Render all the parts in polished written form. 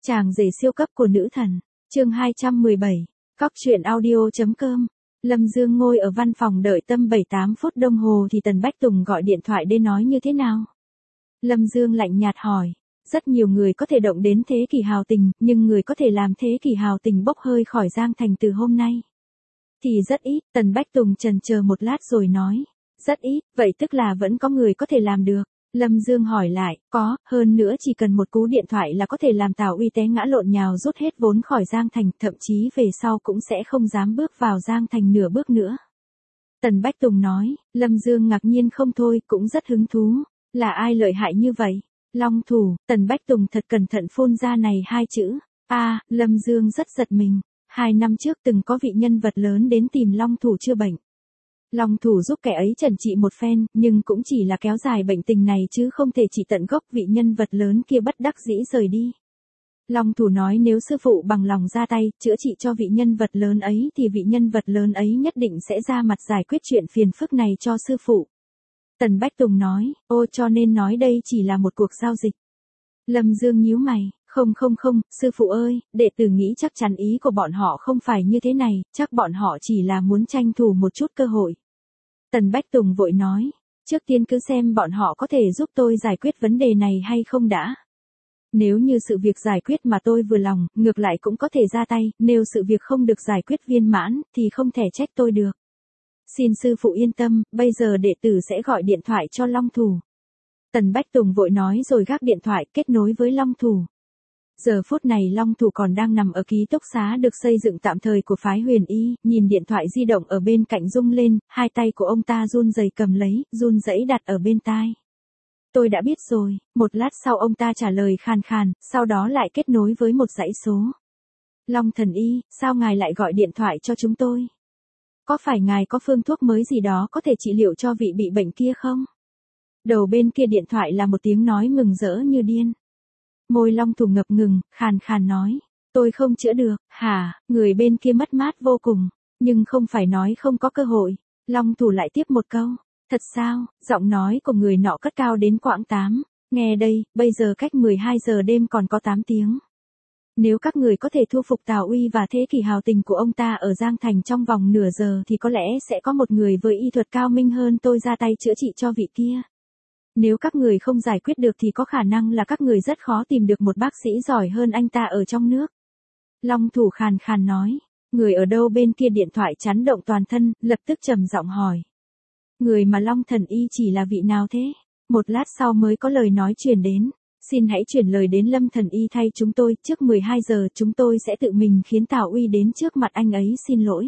Chàng rể siêu cấp của nữ thần. Chương 217. Cóc truyện audio.com. Lâm Dương ngồi ở văn phòng đợi Tâm 7-8 phút đồng hồ thì Tần Bách Tùng gọi điện thoại đến nói như thế nào. Lâm Dương lạnh nhạt hỏi. Rất nhiều người có thể động đến thế kỷ hào tình, nhưng người có thể làm thế kỷ hào tình bốc hơi khỏi Giang Thành từ hôm nay thì rất ít. Tần Bách Tùng chần chờ một lát rồi nói. Rất ít, vậy tức là vẫn có người có thể làm được. Lâm Dương hỏi lại, có, hơn nữa chỉ cần một cú điện thoại là có thể làm Tào Uy té ngã lộn nhào rút hết vốn khỏi Giang Thành, thậm chí về sau cũng sẽ không dám bước vào Giang Thành nửa bước nữa. Tần Bách Tùng nói. Lâm Dương ngạc nhiên không thôi, cũng rất hứng thú. Là ai lợi hại như vậy? Long thủ. Tần Bách Tùng thật cẩn thận phun ra này hai chữ. Lâm Dương rất giật mình. 2 năm trước từng có vị nhân vật lớn đến tìm Long thủ chữa bệnh. Long thủ giúp kẻ ấy trần trị một phen, nhưng cũng chỉ là kéo dài bệnh tình này chứ không thể trị tận gốc. Vị nhân vật lớn kia bất đắc dĩ rời đi. Long thủ nói nếu sư phụ bằng lòng ra tay, chữa trị cho vị nhân vật lớn ấy thì vị nhân vật lớn ấy nhất định sẽ ra mặt giải quyết chuyện phiền phức này cho sư phụ. Tần Bách Tùng nói, cho nên nói đây chỉ là một cuộc giao dịch. Lâm Dương nhíu mày, không, sư phụ ơi, đệ tử nghĩ chắc chắn ý của bọn họ không phải như thế này, chắc bọn họ chỉ là muốn tranh thủ một chút cơ hội. Tần Bách Tùng vội nói, trước tiên cứ xem bọn họ có thể giúp tôi giải quyết vấn đề này hay không đã. Nếu như sự việc giải quyết mà tôi vừa lòng, ngược lại cũng có thể ra tay, nếu sự việc không được giải quyết viên mãn, thì không thể trách tôi được. Xin sư phụ yên tâm, bây giờ đệ tử sẽ gọi điện thoại cho Long thủ. Tần Bách Tùng vội nói rồi gác điện thoại kết nối với Long thủ. Giờ phút này Long thủ còn đang nằm ở ký túc xá được xây dựng tạm thời của phái Huyền Y, nhìn điện thoại di động ở bên cạnh rung lên, hai tay của ông ta run rẩy cầm lấy, run rẩy đặt ở bên tai. Tôi đã biết rồi. Một lát sau ông ta trả lời khàn khàn, sau đó lại kết nối với một dãy số. Long thần y, sao ngài lại gọi điện thoại cho chúng tôi? Có phải ngài có phương thuốc mới gì đó có thể trị liệu cho vị bị bệnh kia không? Đầu bên kia điện thoại là một tiếng nói mừng rỡ như điên. Môi Long thủ ngập ngừng, khàn khàn nói. Tôi không chữa được. Hả? Người bên kia mất mát vô cùng. Nhưng không phải nói không có cơ hội. Long thủ lại tiếp một câu. Thật sao? Giọng nói của người nọ cất cao đến quãng 8. Nghe đây, bây giờ cách 12 giờ đêm còn có 8 tiếng. Nếu các người có thể thu phục Tào Uy và thế kỷ hào tình của ông ta ở Giang Thành trong vòng nửa giờ thì có lẽ sẽ có một người với y thuật cao minh hơn tôi ra tay chữa trị cho vị kia. Nếu các người không giải quyết được thì có khả năng là các người rất khó tìm được một bác sĩ giỏi hơn anh ta ở trong nước. Long thủ khàn khàn nói. Người ở đâu bên kia điện thoại chấn động toàn thân, lập tức trầm giọng hỏi. Người mà Long thần y chỉ là vị nào thế? Một lát sau mới có lời nói truyền đến. Xin hãy chuyển lời đến Lâm thần y thay chúng tôi, trước 12 giờ chúng tôi sẽ tự mình khiến Tào Uy đến trước mặt anh ấy xin lỗi.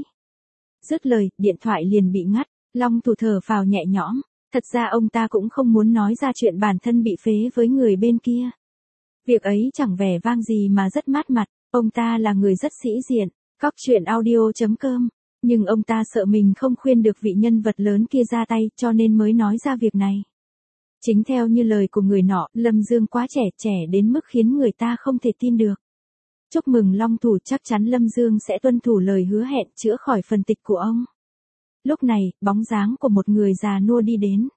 Dứt lời, điện thoại liền bị ngắt. Long thủ thở phào nhẹ nhõm. Thật ra ông ta cũng không muốn nói ra chuyện bản thân bị phế với người bên kia. Việc ấy chẳng vẻ vang gì mà rất mát mặt, ông ta là người rất sĩ diện. Cóc truyện audio.com. Nhưng ông ta sợ mình không khuyên được vị nhân vật lớn kia ra tay cho nên mới nói ra việc này. Chính theo như lời của người nọ, Lâm Dương quá trẻ đến mức khiến người ta không thể tin được. Chúc mừng Long thủ, chắc chắn Lâm Dương sẽ tuân thủ lời hứa hẹn chữa khỏi phần tịch của ông. Lúc này, bóng dáng của một người già nua đi đến.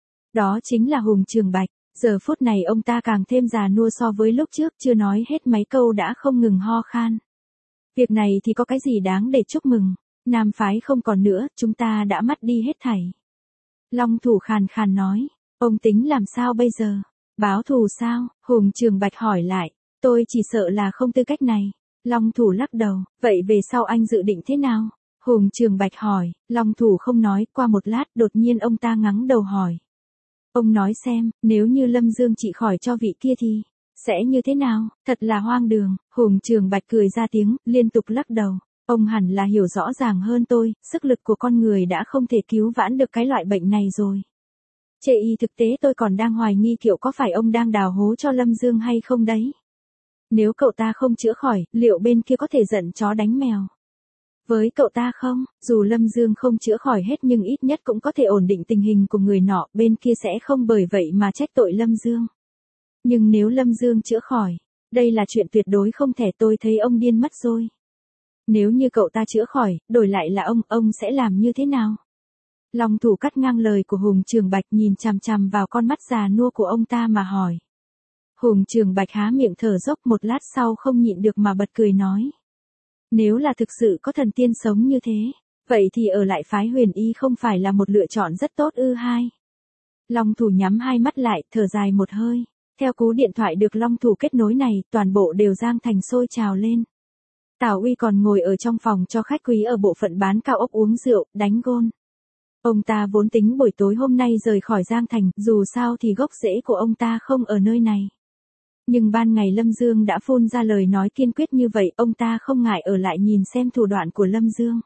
Đó chính là Hùng Trường Bạch. Giờ phút này ông ta càng thêm già nua so với lúc trước, chưa nói hết mấy câu đã không ngừng ho khan. Việc này thì có cái gì đáng để chúc mừng. Nam phái không còn nữa, chúng ta đã mất đi hết thảy. Long thủ khàn khàn nói. Ông tính làm sao bây giờ? Báo thù sao? Hùng Trường Bạch hỏi lại. Tôi chỉ sợ là không tư cách này. Long thủ lắc đầu. Vậy về sau anh dự định thế nào? Hùng Trường Bạch hỏi. Long thủ không nói, qua một lát đột nhiên ông ta ngắng đầu hỏi. Ông nói xem, nếu như Lâm Dương trị khỏi cho vị kia thì sẽ như thế nào? Thật là hoang đường. Hùng Trường Bạch cười ra tiếng, liên tục lắc đầu. Ông hẳn là hiểu rõ ràng hơn tôi, sức lực của con người đã không thể cứu vãn được cái loại bệnh này rồi. Chê y thực tế tôi còn đang hoài nghi kiểu có phải ông đang đào hố cho Lâm Dương hay không đấy. Nếu cậu ta không chữa khỏi, liệu bên kia có thể giận chó đánh mèo với cậu ta không? Dù Lâm Dương không chữa khỏi hết nhưng ít nhất cũng có thể ổn định tình hình của người nọ, bên kia sẽ không bởi vậy mà trách tội Lâm Dương. Nhưng nếu Lâm Dương chữa khỏi, đây là chuyện tuyệt đối không thể, tôi thấy ông điên mất rồi. Nếu như cậu ta chữa khỏi, đổi lại là ông sẽ làm như thế nào? Long thủ cắt ngang lời của Hùng Trường Bạch, nhìn chằm chằm vào con mắt già nua của ông ta mà hỏi. Hùng Trường Bạch há miệng thở dốc một lát sau không nhịn được mà bật cười nói. Nếu là thực sự có thần tiên sống như thế, vậy thì ở lại phái Huyền Y không phải là một lựa chọn rất tốt ư hai. Long Thủ nhắm hai mắt lại, thở dài một hơi. Theo cú điện thoại được Long Thủ kết nối này, toàn bộ đều Giang Thành sôi trào lên. Tào Uy còn ngồi ở trong phòng cho khách quý ở bộ phận bán cao ốc uống rượu, đánh gôn. Ông ta vốn tính buổi tối hôm nay rời khỏi Giang Thành, dù sao thì gốc rễ của ông ta không ở nơi này. Nhưng ban ngày Lâm Dương đã phun ra lời nói kiên quyết như vậy, ông ta không ngại ở lại nhìn xem thủ đoạn của Lâm Dương.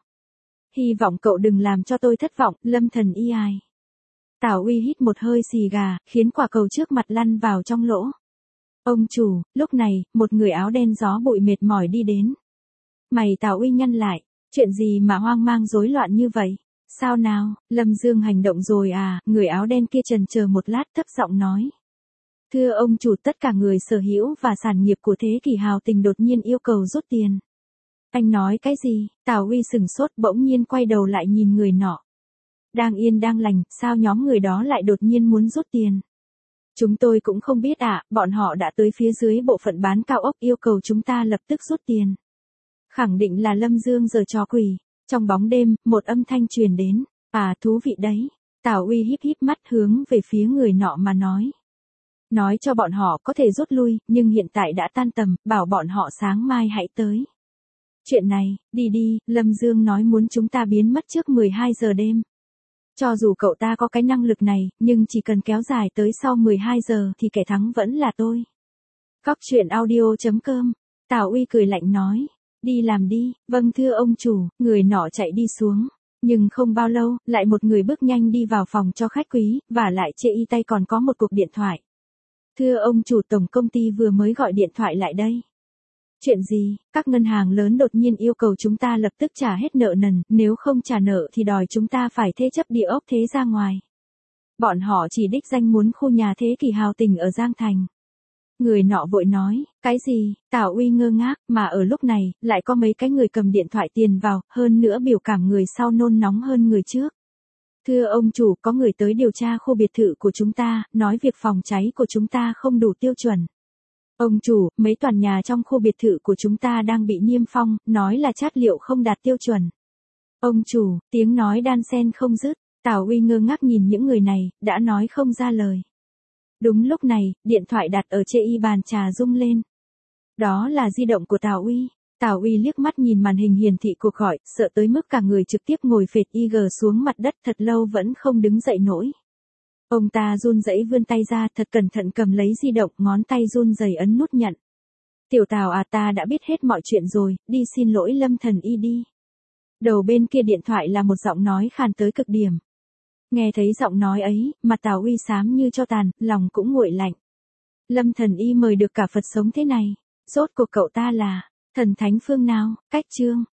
Hy vọng cậu đừng làm cho tôi thất vọng, Lâm Thần Y ai. Tào Uy hít một hơi xì gà, khiến quả cầu trước mặt lăn vào trong lỗ. Ông chủ, lúc này, một người áo đen gió bụi mệt mỏi đi đến. Mày Tào Uy nhăn lại, chuyện gì mà hoang mang rối loạn như vậy? Sao nào, Lâm Dương hành động rồi à? Người áo đen kia chần chờ một lát thấp giọng nói. Thưa ông chủ, tất cả người sở hữu và sản nghiệp của Thế Kỷ Hào Tình đột nhiên yêu cầu rút tiền. Anh nói cái gì? Tào Uy sừng sốt bỗng nhiên quay đầu lại nhìn người nọ. Đang yên đang lành, sao nhóm người đó lại đột nhiên muốn rút tiền? Chúng tôi cũng không biết ạ, bọn họ đã tới phía dưới bộ phận bán cao ốc yêu cầu chúng ta lập tức rút tiền. Khẳng định là Lâm Dương giở trò quỷ. Trong bóng đêm, một âm thanh truyền đến. À, thú vị đấy. Tào Uy híp híp mắt hướng về phía người nọ mà nói. Nói cho bọn họ có thể rút lui, nhưng hiện tại đã tan tầm, bảo bọn họ sáng mai hãy tới. Chuyện này, đi đi, Lâm Dương nói muốn chúng ta biến mất trước 12 giờ đêm. Cho dù cậu ta có cái năng lực này, nhưng chỉ cần kéo dài tới sau 12 giờ thì kẻ thắng vẫn là tôi. Cóc truyện audio.com. Tào Uy cười lạnh nói. Đi làm đi, vâng thưa ông chủ, người nọ chạy đi xuống. Nhưng không bao lâu, lại một người bước nhanh đi vào phòng cho khách quý, và lại chê y tay còn có một cuộc điện thoại. Thưa ông chủ, tổng công ty vừa mới gọi điện thoại lại đây. Chuyện gì? Các ngân hàng lớn đột nhiên yêu cầu chúng ta lập tức trả hết nợ nần, nếu không trả nợ thì đòi chúng ta phải thế chấp địa ốc thế ra ngoài. Bọn họ chỉ đích danh muốn khu nhà Thế Kỷ Hào Tình ở Giang Thành. Người nọ vội nói, cái gì? Tào Uy ngơ ngác, mà ở lúc này, lại có mấy cái người cầm điện thoại tiền vào, hơn nữa biểu cảm người sau nôn nóng hơn người trước. Thưa ông chủ, có người tới điều tra khu biệt thự của chúng ta, nói việc phòng cháy của chúng ta không đủ tiêu chuẩn. Ông chủ, mấy tòa nhà trong khu biệt thự của chúng ta đang bị niêm phong, nói là chất liệu không đạt tiêu chuẩn. Ông chủ, tiếng nói đan xen không dứt, Tào Uy ngơ ngác nhìn những người này, đã nói không ra lời. Đúng lúc này, điện thoại đặt ở trên y bàn trà rung lên. Đó là di động của Tào Uy. Tào Uy liếc mắt nhìn màn hình hiển thị cuộc gọi, sợ tới mức cả người trực tiếp ngồi phệt IG xuống mặt đất thật lâu vẫn không đứng dậy nổi. Ông ta run rẩy vươn tay ra thật cẩn thận cầm lấy di động, ngón tay run rẩy ấn nút nhận. Tiểu Tào à, ta đã biết hết mọi chuyện rồi, đi xin lỗi Lâm Thần Y đi. Đầu bên kia điện thoại là một giọng nói khàn tới cực điểm. Nghe thấy giọng nói ấy, mặt Tào Uy xám như tro tàn, lòng cũng nguội lạnh. Lâm Thần Y mời được cả Phật sống thế này, rốt cuộc cậu ta là thần thánh phương nào? Cách chương